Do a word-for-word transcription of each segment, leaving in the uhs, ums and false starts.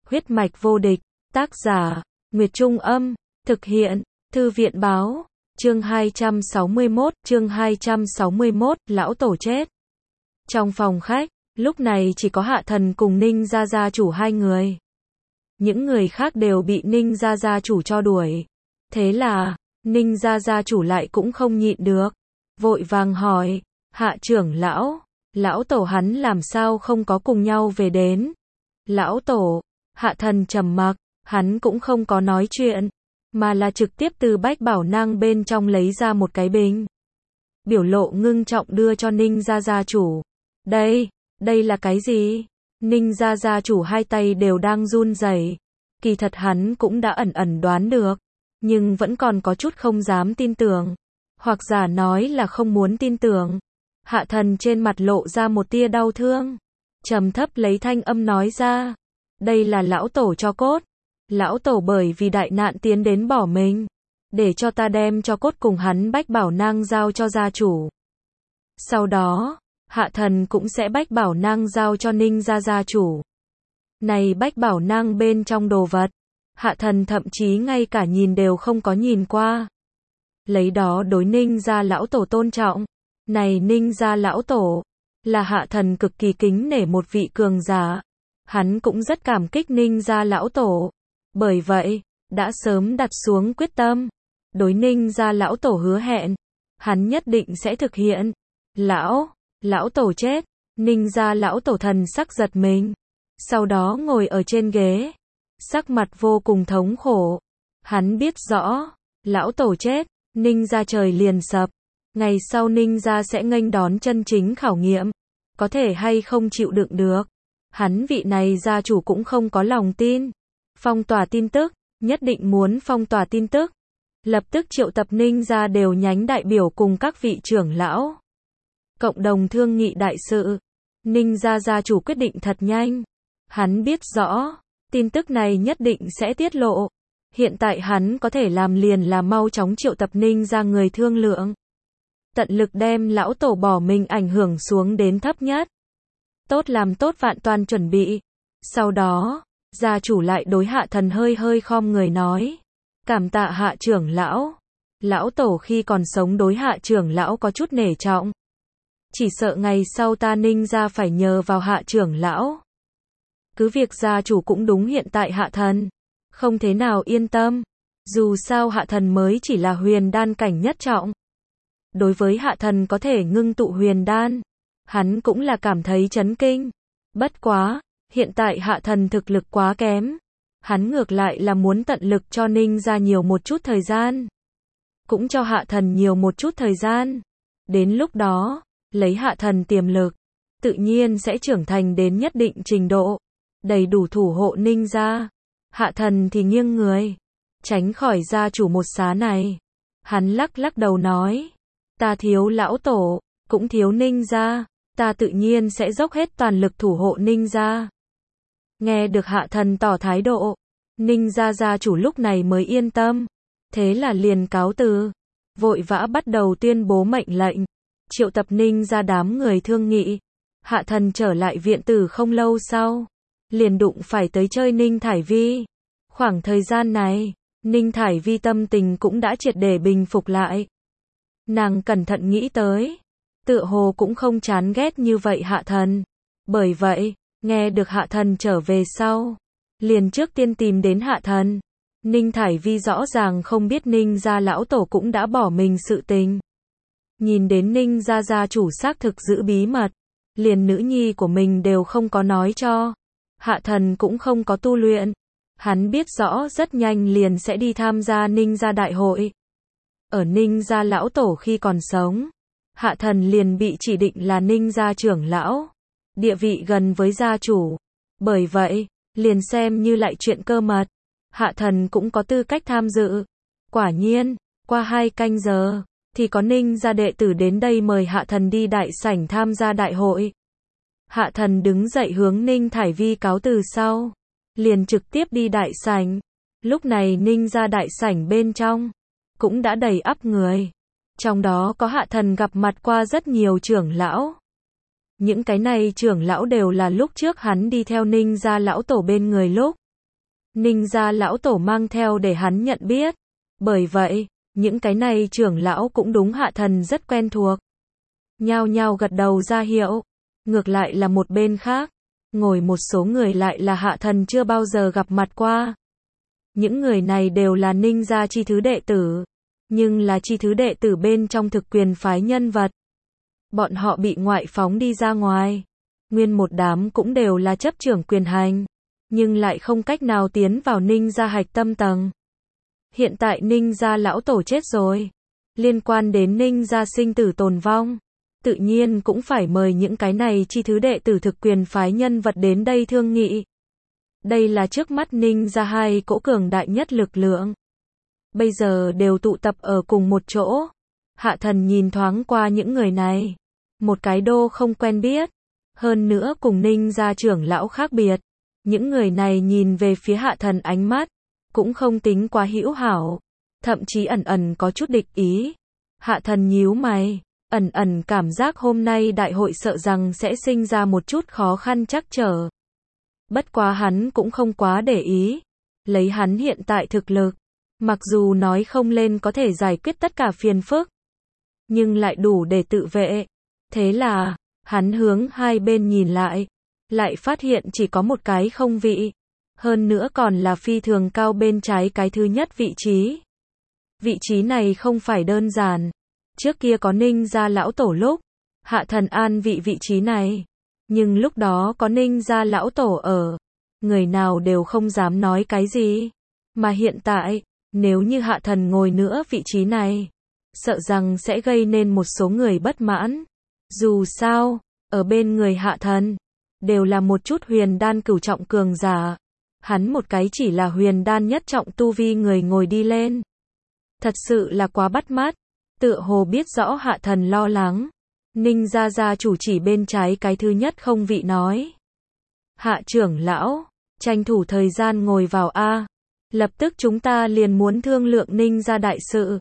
Huyết mạch vô địch, tác giả, Nguyệt Trung Âm, thực hiện, Thư viện báo, chương hai trăm sáu mươi mốt, chương hai trăm sáu mươi mốt, lão tổ chết. Trong phòng khách, lúc này chỉ có Hạ Thần cùng Ninh gia gia chủ hai người. Những người khác đều bị Ninh gia gia chủ cho đuổi. Thế là, Ninh gia gia chủ lại cũng không nhịn được. Vội vàng hỏi, Hạ trưởng lão, lão tổ hắn làm sao không có cùng nhau về đến. Lão tổ, Hạ Thần trầm mặc, hắn cũng không có nói chuyện, mà là trực tiếp từ bách bảo nang bên trong lấy ra một cái bình. Biểu lộ ngưng trọng đưa cho Ninh gia gia chủ. Đây, đây là cái gì? Ninh gia gia chủ hai tay đều đang run rẩy. Kỳ thật hắn cũng đã ẩn ẩn đoán được, nhưng vẫn còn có chút không dám tin tưởng, hoặc giả nói là không muốn tin tưởng. Hạ Thần trên mặt lộ ra một tia đau thương, trầm thấp lấy thanh âm nói ra, đây là lão tổ cho cốt. Lão tổ bởi vì đại nạn tiến đến bỏ mình, để cho ta đem cho cốt cùng hắn bách bảo nang giao cho gia chủ. Sau đó, Hạ Thần cũng sẽ bách bảo nang giao cho Ninh gia gia chủ. Này bách bảo nang bên trong đồ vật, Hạ Thần thậm chí ngay cả nhìn đều không có nhìn qua. Lấy đó đối Ninh gia lão tổ tôn trọng. Này Ninh gia lão tổ, là Hạ Thần cực kỳ kính nể một vị cường giả. Hắn cũng rất cảm kích Ninh gia lão tổ. Bởi vậy, đã sớm đặt xuống quyết tâm. Đối Ninh gia lão tổ hứa hẹn, hắn nhất định sẽ thực hiện. Lão, lão tổ chết, Ninh gia lão tổ thần sắc giật mình. Sau đó ngồi ở trên ghế, sắc mặt vô cùng thống khổ. Hắn biết rõ, lão tổ chết, Ninh gia trời liền sập. Ngày sau Ninh gia sẽ nghênh đón chân chính khảo nghiệm, có thể hay không chịu đựng được. Hắn vị này gia chủ cũng không có lòng tin. Phong tỏa tin tức, nhất định muốn phong tỏa tin tức. Lập tức triệu tập Ninh gia đều nhánh đại biểu cùng các vị trưởng lão. Cộng đồng thương nghị đại sự. Ninh gia gia chủ quyết định thật nhanh. Hắn biết rõ, tin tức này nhất định sẽ tiết lộ. Hiện tại hắn có thể làm liền là mau chóng triệu tập Ninh gia người thương lượng. Tận lực đem lão tổ bỏ mình ảnh hưởng xuống đến thấp nhất. Tốt làm tốt vạn toàn chuẩn bị. Sau đó, gia chủ lại đối Hạ Thần hơi hơi khom người nói. Cảm tạ Hạ trưởng lão. Lão tổ khi còn sống đối Hạ trưởng lão có chút nể trọng. Chỉ sợ ngày sau ta Ninh gia phải nhờ vào Hạ trưởng lão. Cứ việc gia chủ cũng đúng hiện tại Hạ Thần không thế nào yên tâm. Dù sao Hạ Thần mới chỉ là huyền đan cảnh nhất trọng. Đối với Hạ Thần có thể ngưng tụ huyền đan, hắn cũng là cảm thấy chấn kinh. Bất quá, hiện tại Hạ Thần thực lực quá kém. Hắn ngược lại là muốn tận lực cho Ninh gia nhiều một chút thời gian. Cũng cho Hạ Thần nhiều một chút thời gian. Đến lúc đó, lấy Hạ Thần tiềm lực, tự nhiên sẽ trưởng thành đến nhất định trình độ. Đầy đủ thủ hộ Ninh gia. Hạ Thần thì nghiêng người, tránh khỏi gia chủ một xá này. Hắn lắc lắc đầu nói, ta thiếu lão tổ, cũng thiếu Ninh gia, ta tự nhiên sẽ dốc hết toàn lực thủ hộ Ninh gia. Nghe được Hạ Thần tỏ thái độ, Ninh gia gia chủ lúc này mới yên tâm. Thế là liền cáo từ, vội vã bắt đầu tuyên bố mệnh lệnh, triệu tập Ninh gia đám người thương nghị. Hạ Thần trở lại viện tử không lâu sau, liền đụng phải tới chơi Ninh Thải Vi. Khoảng thời gian này, Ninh Thải Vi tâm tình cũng đã triệt để bình phục lại. Nàng cẩn thận nghĩ tới, tựa hồ cũng không chán ghét như vậy Hạ Thần. Bởi vậy, nghe được Hạ Thần trở về sau, liền trước tiên tìm đến Hạ Thần. Ninh Thải Vi rõ ràng không biết Ninh gia lão tổ cũng đã bỏ mình sự tình. Nhìn đến Ninh gia gia chủ xác thực giữ bí mật, liền nữ nhi của mình đều không có nói cho. Hạ Thần cũng không có tu luyện. Hắn biết rõ rất nhanh liền sẽ đi tham gia Ninh gia đại hội. Ở Ninh gia lão tổ khi còn sống, Hạ Thần liền bị chỉ định là Ninh gia trưởng lão, địa vị gần với gia chủ. Bởi vậy, liền xem như lại chuyện cơ mật, Hạ Thần cũng có tư cách tham dự. Quả nhiên, qua hai canh giờ, thì có Ninh gia đệ tử đến đây mời Hạ Thần đi đại sảnh tham gia đại hội. Hạ Thần đứng dậy hướng Ninh Thải Vi cáo từ sau, liền trực tiếp đi đại sảnh. Lúc này Ninh gia đại sảnh bên trong, cũng đã đầy ắp người. Trong đó có Hạ Thần gặp mặt qua rất nhiều trưởng lão. Những cái này trưởng lão đều là lúc trước hắn đi theo Ninh gia lão tổ bên người lúc Ninh gia lão tổ mang theo để hắn nhận biết. Bởi vậy, những cái này trưởng lão cũng đúng Hạ Thần rất quen thuộc. Nhao nhao gật đầu ra hiệu. Ngược lại là một bên khác, ngồi một số người lại là Hạ Thần chưa bao giờ gặp mặt qua. Những người này đều là Ninh gia chi thứ đệ tử, nhưng là chi thứ đệ tử bên trong thực quyền phái nhân vật. Bọn họ bị ngoại phóng đi ra ngoài. Nguyên một đám cũng đều là chấp trưởng quyền hành, nhưng lại không cách nào tiến vào Ninh gia hạch tâm tầng. Hiện tại Ninh gia lão tổ chết rồi. Liên quan đến Ninh gia sinh tử tồn vong, tự nhiên cũng phải mời những cái này chi thứ đệ tử thực quyền phái nhân vật đến đây thương nghị. Đây là trước mắt Ninh gia hai cỗ cường đại nhất lực lượng. Bây giờ đều tụ tập ở cùng một chỗ. Hạ Thần nhìn thoáng qua những người này. Một cái đô không quen biết. Hơn nữa cùng Ninh gia trưởng lão khác biệt. Những người này nhìn về phía Hạ Thần ánh mắt cũng không tính quá hữu hảo. Thậm chí ẩn ẩn có chút địch ý. Hạ Thần nhíu mày. Ẩn ẩn cảm giác hôm nay đại hội sợ rằng sẽ sinh ra một chút khó khăn trắc trở. Bất quá hắn cũng không quá để ý. Lấy hắn hiện tại thực lực, mặc dù nói không lên có thể giải quyết tất cả phiền phức, nhưng lại đủ để tự vệ. Thế là, hắn hướng hai bên nhìn lại, lại phát hiện chỉ có một cái không vị. Hơn nữa còn là phi thường cao bên trái cái thứ nhất vị trí. Vị trí này không phải đơn giản. Trước kia có Ninh gia lão tổ lúc, Hạ Thần an vị vị trí này. Nhưng lúc đó có Ninh gia lão tổ ở, người nào đều không dám nói cái gì. Mà hiện tại, nếu như Hạ Thần ngồi nữa vị trí này, sợ rằng sẽ gây nên một số người bất mãn. Dù sao, ở bên người Hạ Thần, đều là một chút huyền đan cửu trọng cường giả. Hắn một cái chỉ là huyền đan nhất trọng tu vi người ngồi đi lên. Thật sự là quá bắt mắt. Tựa hồ biết rõ Hạ Thần lo lắng. Ninh gia gia chủ chỉ bên trái cái thứ nhất không vị nói. Hạ trưởng lão, tranh thủ thời gian ngồi vào a. Lập tức chúng ta liền muốn thương lượng Ninh gia đại sự.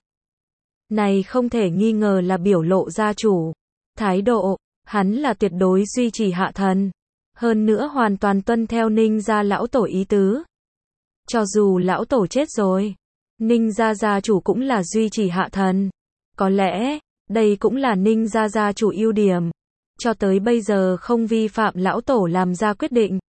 Này không thể nghi ngờ là biểu lộ gia chủ. Thái độ, hắn là tuyệt đối duy trì Hạ Thần. Hơn nữa hoàn toàn tuân theo Ninh gia lão tổ ý tứ. Cho dù lão tổ chết rồi, Ninh gia gia chủ cũng là duy trì Hạ Thần. Có lẽ, đây cũng là Ninh gia gia chủ ưu điểm. Cho tới bây giờ không vi phạm lão tổ làm ra quyết định.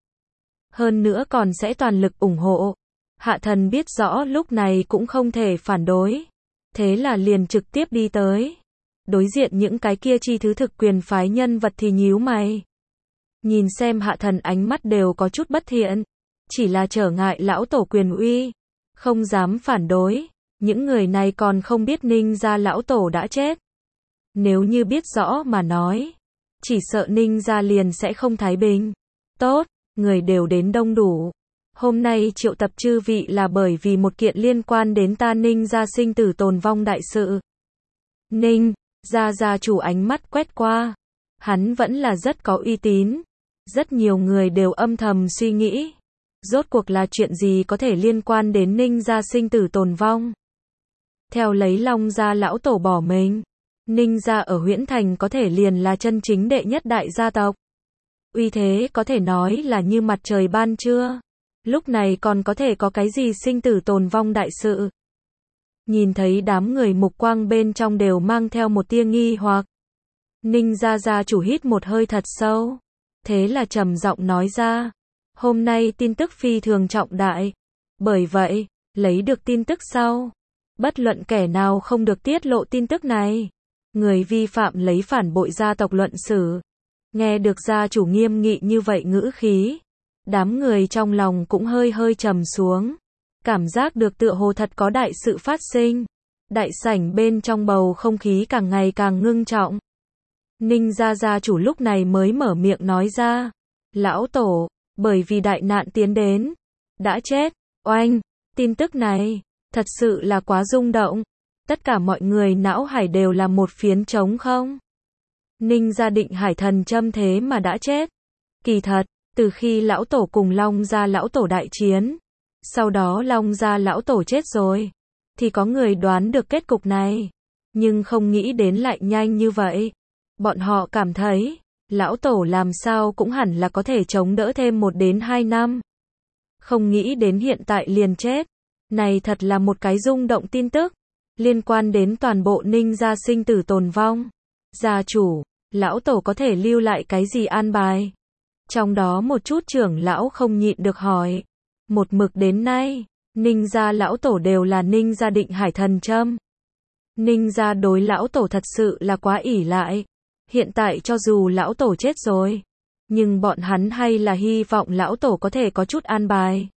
Hơn nữa còn sẽ toàn lực ủng hộ. Hạ Thần biết rõ lúc này cũng không thể phản đối. Thế là liền trực tiếp đi tới. Đối diện những cái kia chi thứ thực quyền phái nhân vật thì nhíu mày. Nhìn xem Hạ Thần ánh mắt đều có chút bất thiện. Chỉ là trở ngại lão tổ quyền uy. Không dám phản đối. Những người này còn không biết Ninh gia lão tổ đã chết. Nếu như biết rõ mà nói, chỉ sợ Ninh gia liền sẽ không thái bình. Tốt, người đều đến đông đủ. Hôm nay triệu tập chư vị là bởi vì một kiện liên quan đến ta Ninh gia sinh tử tồn vong đại sự. Ninh gia gia chủ ánh mắt quét qua. Hắn vẫn là rất có uy tín. Rất nhiều người đều âm thầm suy nghĩ. Rốt cuộc là chuyện gì có thể liên quan đến Ninh gia sinh tử tồn vong. Theo lấy Long gia lão tổ bỏ mình, Ninh gia ở Huyễn Thành có thể liền là chân chính đệ nhất đại gia tộc. Uy thế có thể nói là như mặt trời ban trưa. Lúc này còn có thể có cái gì sinh tử tồn vong đại sự. Nhìn thấy đám người mục quang bên trong đều mang theo một tia nghi hoặc. Ninh gia gia chủ hít một hơi thật sâu. Thế là trầm giọng nói ra. Hôm nay tin tức phi thường trọng đại. Bởi vậy, lấy được tin tức sau. Bất luận kẻ nào không được tiết lộ tin tức này. Người vi phạm lấy phản bội gia tộc luận xử. Nghe được gia chủ nghiêm nghị như vậy ngữ khí. Đám người trong lòng cũng hơi hơi trầm xuống. Cảm giác được tựa hồ thật có đại sự phát sinh. Đại sảnh bên trong bầu không khí càng ngày càng ngưng trọng. Ninh gia gia chủ lúc này mới mở miệng nói ra. Lão tổ, bởi vì đại nạn tiến đến. Đã chết, oanh, tin tức này. Thật sự là quá rung động. Tất cả mọi người não hải đều là một phiến trống không. Ninh gia Định Hải thần châm thế mà đã chết. Kỳ thật, từ khi lão tổ cùng Long gia lão tổ đại chiến, sau đó Long gia lão tổ chết rồi, thì có người đoán được kết cục này. Nhưng không nghĩ đến lại nhanh như vậy. Bọn họ cảm thấy, lão tổ làm sao cũng hẳn là có thể chống đỡ thêm một đến hai năm. Không nghĩ đến hiện tại liền chết. Này thật là một cái rung động tin tức. Liên quan đến toàn bộ Ninh gia sinh tử tồn vong. Gia chủ, lão tổ có thể lưu lại cái gì an bài? Trong đó một chút trưởng lão không nhịn được hỏi. Một mực đến nay, Ninh gia lão tổ đều là Ninh gia định hải thần châm. Ninh gia đối lão tổ thật sự là quá ỷ lại. Hiện tại cho dù lão tổ chết rồi, nhưng bọn hắn hay là hy vọng lão tổ có thể có chút an bài.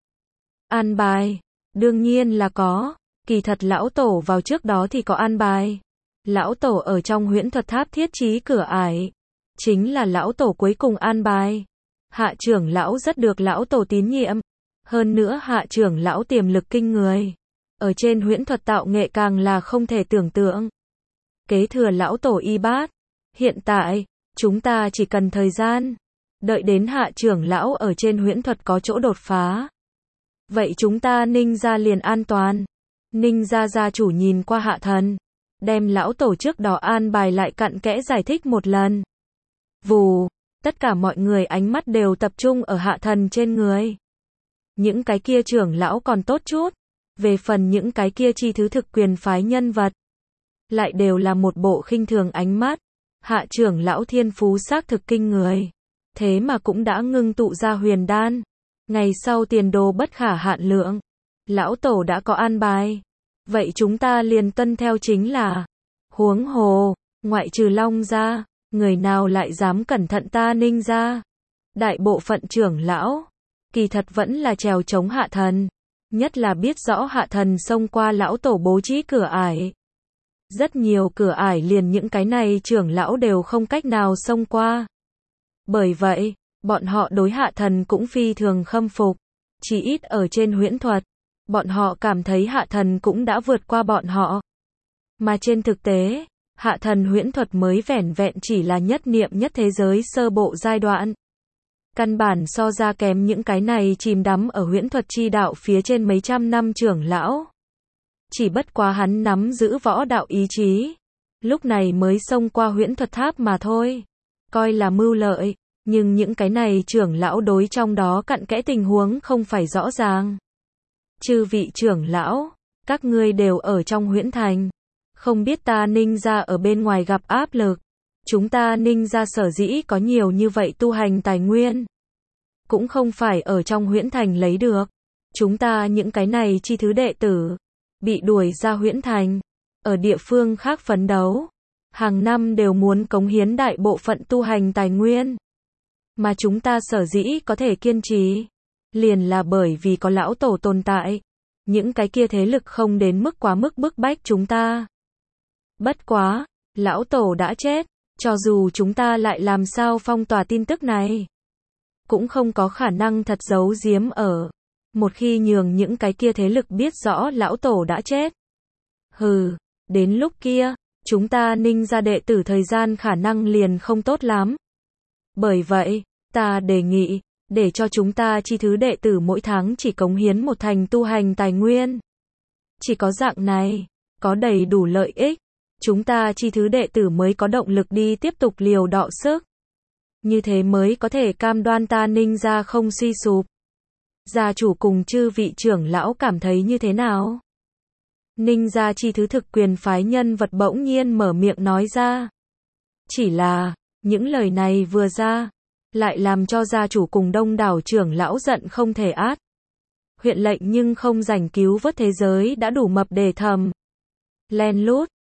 An bài, đương nhiên là có. Kỳ thật lão tổ vào trước đó thì có an bài. Lão tổ ở trong huyễn thuật tháp thiết trí cửa ải, chính là lão tổ cuối cùng an bài. Hạ trưởng lão rất được lão tổ tín nhiệm. Hơn nữa hạ trưởng lão tiềm lực kinh người. Ở trên huyễn thuật tạo nghệ càng là không thể tưởng tượng. Kế thừa lão tổ y bát. Hiện tại, chúng ta chỉ cần thời gian. Đợi đến hạ trưởng lão ở trên huyễn thuật có chỗ đột phá. Vậy chúng ta Ninh gia liền an toàn. Ninh gia gia chủ nhìn qua hạ thần. Đem lão tổ trước đó an bài lại cặn kẽ giải thích một lần. Vù, tất cả mọi người ánh mắt đều tập trung ở hạ thần trên người. Những cái kia trưởng lão còn tốt chút. Về phần những cái kia chi thứ thực quyền phái nhân vật, lại đều là một bộ khinh thường ánh mắt. Hạ trưởng lão thiên phú xác thực kinh người. Thế mà cũng đã ngưng tụ ra huyền đan. Ngày sau tiền đồ bất khả hạn lượng. Lão tổ đã có an bài. Vậy chúng ta liền tuân theo chính là. Huống hồ, ngoại trừ Long gia, người nào lại dám cẩn thận ta Ninh gia. Đại bộ phận trưởng lão, kỳ thật vẫn là trèo chống hạ thần. Nhất là biết rõ hạ thần xông qua lão tổ bố trí cửa ải. Rất nhiều cửa ải liền những cái này trưởng lão đều không cách nào xông qua. Bởi vậy, bọn họ đối hạ thần cũng phi thường khâm phục. Chỉ ít ở trên huyễn thuật, bọn họ cảm thấy hạ thần cũng đã vượt qua bọn họ. Mà trên thực tế, hạ thần huyễn thuật mới vẻn vẹn chỉ là nhất niệm nhất thế giới sơ bộ giai đoạn. Căn bản so ra kém những cái này chìm đắm ở huyễn thuật chi đạo phía trên mấy trăm năm trưởng lão. Chỉ bất quá hắn nắm giữ võ đạo ý chí. Lúc này mới xông qua huyễn thuật tháp mà thôi. Coi là mưu lợi, nhưng những cái này trưởng lão đối trong đó cặn kẽ tình huống không phải rõ ràng. Chư vị trưởng lão, các ngươi đều ở trong huyễn thành. Không biết ta Ninh gia ở bên ngoài gặp áp lực. Chúng ta Ninh gia sở dĩ có nhiều như vậy tu hành tài nguyên. Cũng không phải ở trong huyễn thành lấy được. Chúng ta những cái này chi thứ đệ tử. Bị đuổi ra huyễn thành. Ở địa phương khác phấn đấu. Hàng năm đều muốn cống hiến đại bộ phận tu hành tài nguyên. Mà chúng ta sở dĩ có thể kiên trì. Liền là bởi vì có lão tổ tồn tại. Những cái kia thế lực không đến mức quá mức bức bách chúng ta. Bất quá, lão tổ đã chết. Cho dù chúng ta lại làm sao phong tỏa tin tức này, cũng không có khả năng thật giấu giếm ở. Một khi nhường những cái kia thế lực biết rõ lão tổ đã chết. Hừ, đến lúc kia, chúng ta Ninh gia đệ tử thời gian khả năng liền không tốt lắm. Bởi vậy, ta đề nghị, để cho chúng ta chi thứ đệ tử mỗi tháng chỉ cống hiến một thành tu hành tài nguyên. Chỉ có dạng này, có đầy đủ lợi ích. Chúng ta chi thứ đệ tử mới có động lực đi tiếp tục liều đọ sức. Như thế mới có thể cam đoan ta Ninh gia không suy sụp. Gia chủ cùng chư vị trưởng lão cảm thấy như thế nào? Ninh gia chi thứ thực quyền phái nhân vật bỗng nhiên mở miệng nói ra. Chỉ là, những lời này vừa ra, lại làm cho gia chủ cùng đông đảo trưởng lão giận không thể át. Huyện lệnh nhưng không rảnh cứu vớt thế giới đã đủ mập đề thầm. Len lút.